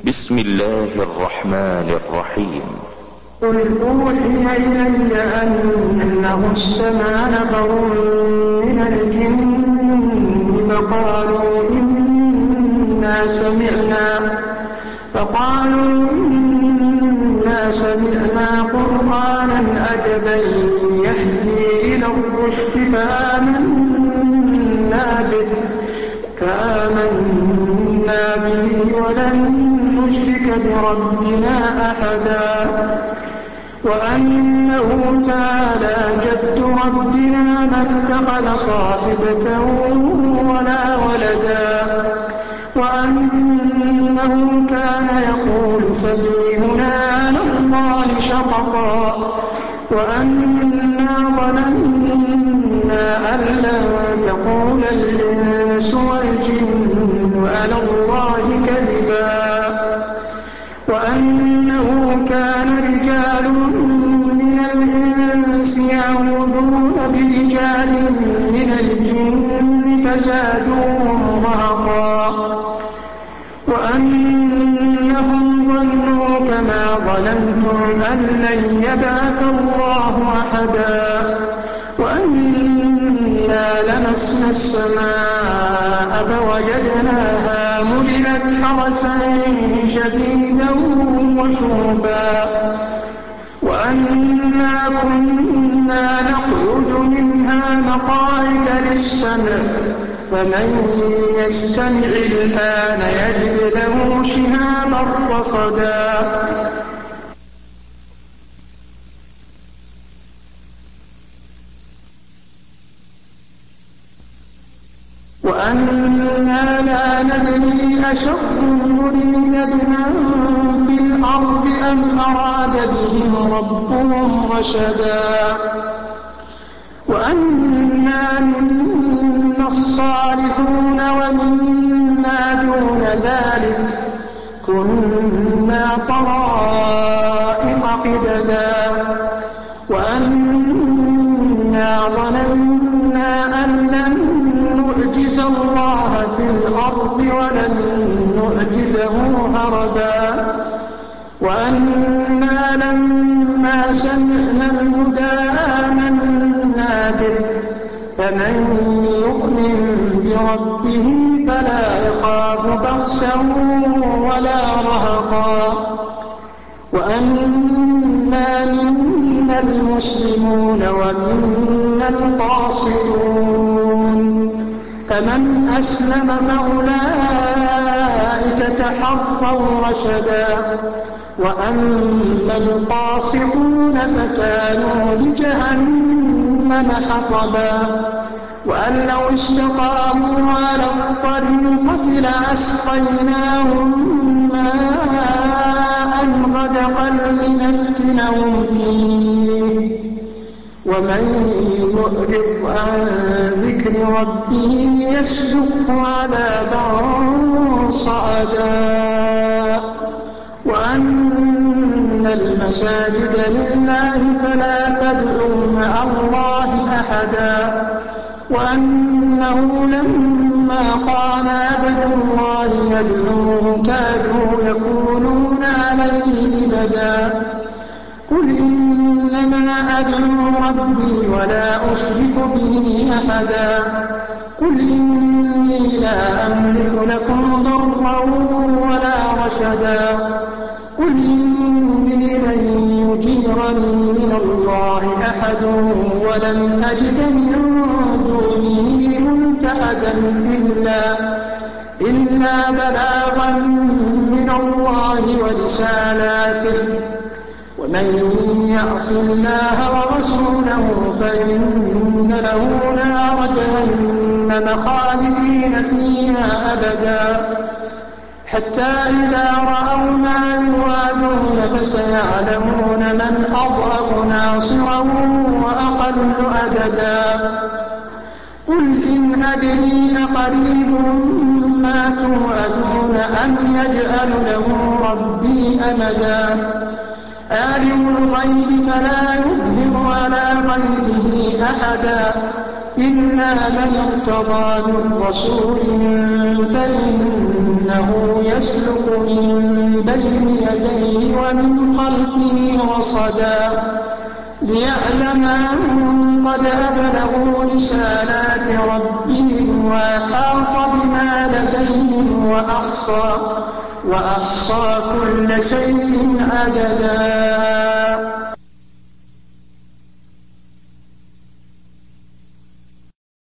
بسم الله الرحمن الرحيم. قل أوحي إلي أنه استمع نفر من الجن فقالوا إنا سمعنا قرآنا عجبا يهدي إلى الرشد فآمنا به ولن نشرك بربنا أحدا وأنه تعالى جد ربنا ما اتخذ صاحبة ولا ولدا وأنه كان يقول سفيهنا على الله شططا وأنا ظننا أن لن تقول الإنس والجن على الله كذبا وأنه كان رجال من الإنس يعوذون برجال من الجن فزادوهم رهقا وأنهم ظنوا كما ظننتم أن لن يبعث الله أحدا وأنا لمسنا السماء فوجدناها ملئت حرسا شديدا وشهبا وأنا كنا نقعد منها مقاعد للسمع فمن يستمع الآن يجد له شهابا رصدا وأنا لا ندري أشر أريد بمن في الأرض أم أراد بهم ربهم رشدا وأنا منا الصالحون ومنا دون ذلك كنا طرائق قددا وأنا ظننا أن لن نعجز الله في الأرض ولن نعجزه هربا وأنا لما سمعنا الهدى آمنا به فمن يؤمن بربه فلا يخاف بخسا ولا رهقا وأنا منا المسلمون ومنا القاسطون فمن أسلم فأولئك تحروا رشدا وأما القاسطون فكانوا لجهنم حطبا وأن لو استقاموا على الطريقة لأسقيناهم ماء غدقا لنفتنهم فيه ومن يعرض عن ذكر ربه يسلكه عذابا صعدا وأن المساجد لله فلا تدعوا مع الله أحدا وأنه لما قام عبد الله يدعوه كادوا يكونون عليه لبدا قل إنما أدعو ربي ولا أشرك به أحدا قل إني لا أملك لكم ضرا ولا رشدا قل إني لن يجيرني من الله أحد ولن أجد من دونه ملتحدا إلا بلاغا من الله ورسالاته ومن يعص الله ورسوله فإن له نار جهنم خالدين فيها أبدا حتى إذا رأوا ما يوعدون فسيعلمون من أضعف ناصرا وأقل عددا قل إن أدري أقريب ما توعدون أم يجعل له ربي أمدا عالم الغيب فلا يظهر على غيبه أحدا إلا من ارتضى من رسول فإنه يسلك من بين يديه ومن خلفه رصدا ليعلم أن قد أبلغوا رسالات ربهم وأحاط بما لديهم وأحصى كل شيء عددا